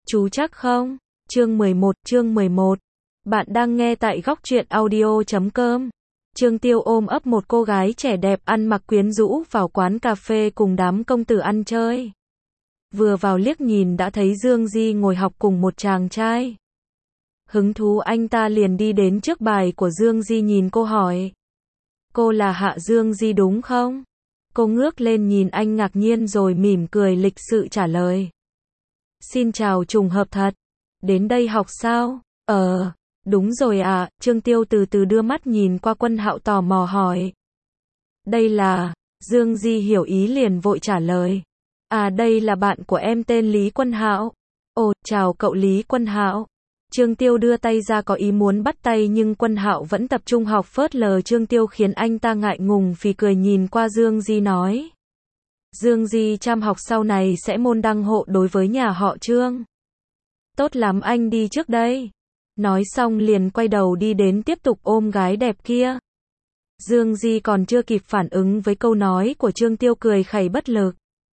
Chú chắc không? Chương 11. Bạn đang nghe tại góc truyện audio.com. Trương Tiêu ôm ấp một cô gái trẻ đẹp ăn mặc quyến rũ vào quán cà phê cùng đám công tử ăn chơi. Vừa vào liếc nhìn đã thấy Dương Di ngồi học cùng một chàng trai. Hứng thú anh ta liền đi đến trước bài của Dương Di nhìn cô hỏi. Cô là Hạ Dương Di đúng không? Cô ngước lên nhìn anh ngạc nhiên rồi mỉm cười lịch sự trả lời. Xin chào, trùng hợp thật. Đến đây học sao? Đúng rồi ạ. Trương Tiêu từ từ đưa mắt nhìn qua Quân Hạo tò mò hỏi. Đây là... Dương Di hiểu ý liền vội trả lời. Đây là bạn của em tên Lý Quân Hạo. Ồ, chào cậu Lý Quân Hạo. Trương Tiêu đưa tay ra có ý muốn bắt tay nhưng Quân Hạo vẫn tập trung học phớt lờ Trương Tiêu khiến anh ta ngại ngùng phì cười nhìn qua Dương Di nói. Dương Di chăm học sau này sẽ môn đăng hộ đối với nhà họ Trương. Tốt lắm, anh đi trước đây. Nói xong liền quay đầu đi đến tiếp tục ôm gái đẹp kia. Dương Di còn chưa kịp phản ứng với câu nói của Trương Tiêu cười khẩy bất lực.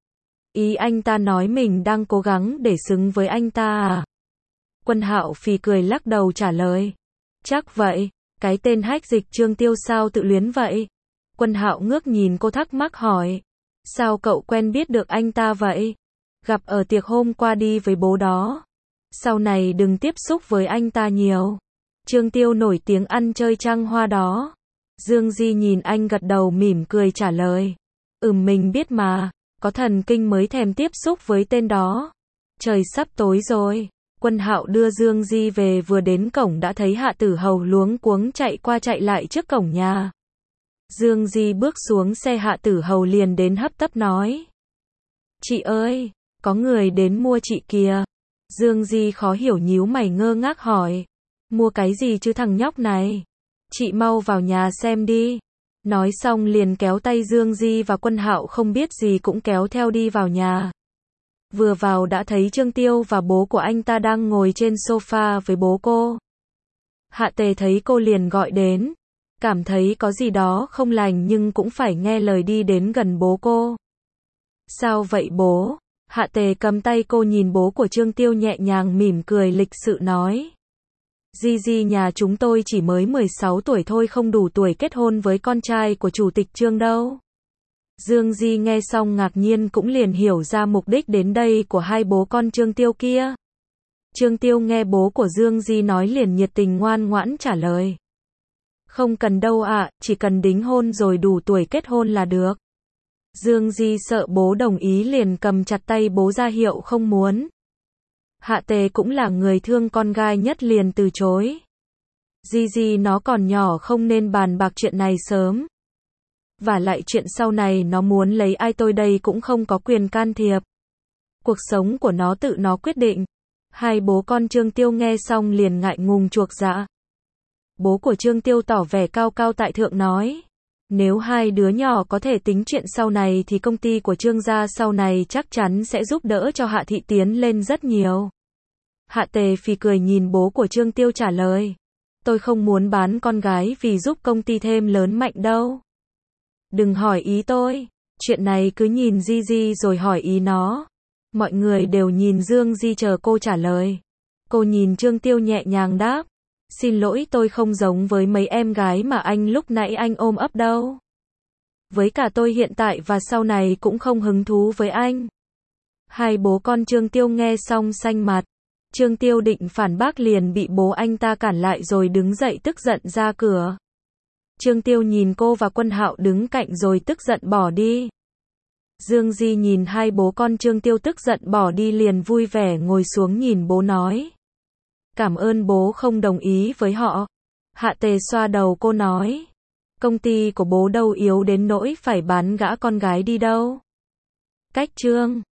Ý anh ta nói mình đang cố gắng để xứng với anh ta à? Quân Hạo phì cười lắc đầu trả lời. Chắc vậy, cái tên hách dịch Trương Tiêu sao tự luyến vậy? Quân Hạo ngước nhìn cô thắc mắc hỏi. Sao cậu quen biết được anh ta vậy? Gặp ở tiệc hôm qua đi với bố đó. Sau này đừng tiếp xúc với anh ta nhiều. Trương Tiêu nổi tiếng ăn chơi trăng hoa đó. Dương Di nhìn anh gật đầu mỉm cười trả lời. Mình biết mà, có thần kinh mới thèm tiếp xúc với tên đó. Trời sắp tối rồi. Quân Hạo đưa Dương Di về vừa đến cổng đã thấy Hạ Tử Hầu luống cuống chạy qua chạy lại trước cổng nhà. Dương Di bước xuống xe Hạ Tử Hầu liền đến hấp tấp nói. Chị ơi, có người đến mua chị kìa. Dương Di khó hiểu nhíu mày ngơ ngác hỏi. Mua cái gì chứ thằng nhóc này? Chị mau vào nhà xem đi. Nói xong liền kéo tay Dương Di và Quân Hạo không biết gì cũng kéo theo đi vào nhà. Vừa vào đã thấy Trương Tiêu và bố của anh ta đang ngồi trên sofa với bố cô. Hạ Tề thấy cô liền gọi đến. Cảm thấy có gì đó không lành nhưng cũng phải nghe lời đi đến gần bố cô. Sao vậy bố? Hạ Tề cầm tay cô nhìn bố của Trương Tiêu nhẹ nhàng mỉm cười lịch sự nói. Di nhà chúng tôi chỉ mới 16 tuổi thôi, không đủ tuổi kết hôn với con trai của chủ tịch Trương đâu. Dương Di nghe xong ngạc nhiên cũng liền hiểu ra mục đích đến đây của hai bố con Trương Tiêu kia. Trương Tiêu nghe bố của Dương Di nói liền nhiệt tình ngoan ngoãn trả lời. Không cần đâu ạ, chỉ cần đính hôn rồi đủ tuổi kết hôn là được. Dương Di sợ bố đồng ý liền cầm chặt tay bố ra hiệu không muốn. Hạ Tề cũng là người thương con gái nhất liền từ chối. Di nó còn nhỏ không nên bàn bạc chuyện này sớm. Và lại chuyện sau này nó muốn lấy ai tôi đây cũng không có quyền can thiệp. Cuộc sống của nó tự nó quyết định. Hai bố con Trương Tiêu nghe xong liền ngại ngùng chuộc dạ. Bố của Trương Tiêu tỏ vẻ cao cao tại thượng nói. Nếu hai đứa nhỏ có thể tính chuyện sau này thì công ty của Trương gia sau này chắc chắn sẽ giúp đỡ cho Hạ thị tiến lên rất nhiều. Hạ Tề phì cười nhìn bố của Trương Tiêu trả lời. Tôi không muốn bán con gái vì giúp công ty thêm lớn mạnh đâu. Đừng hỏi ý tôi. Chuyện này cứ nhìn Di rồi hỏi ý nó. Mọi người đều nhìn Dương Di chờ cô trả lời. Cô nhìn Trương Tiêu nhẹ nhàng đáp. Xin lỗi, tôi không giống với mấy em gái mà anh lúc nãy anh ôm ấp đâu. Với cả tôi hiện tại và sau này cũng không hứng thú với anh. Hai bố con Trương Tiêu nghe xong xanh mặt. Trương Tiêu định phản bác liền bị bố anh ta cản lại rồi đứng dậy tức giận ra cửa. Trương Tiêu nhìn cô và Quân Hạo đứng cạnh rồi tức giận bỏ đi. Dương Di nhìn hai bố con Trương Tiêu tức giận bỏ đi liền vui vẻ ngồi xuống nhìn bố nói. Cảm ơn bố không đồng ý với họ. Hạ Tề xoa đầu cô nói. Công ty của bố đâu yếu đến nỗi phải bán gã con gái đi đâu. Cách Trương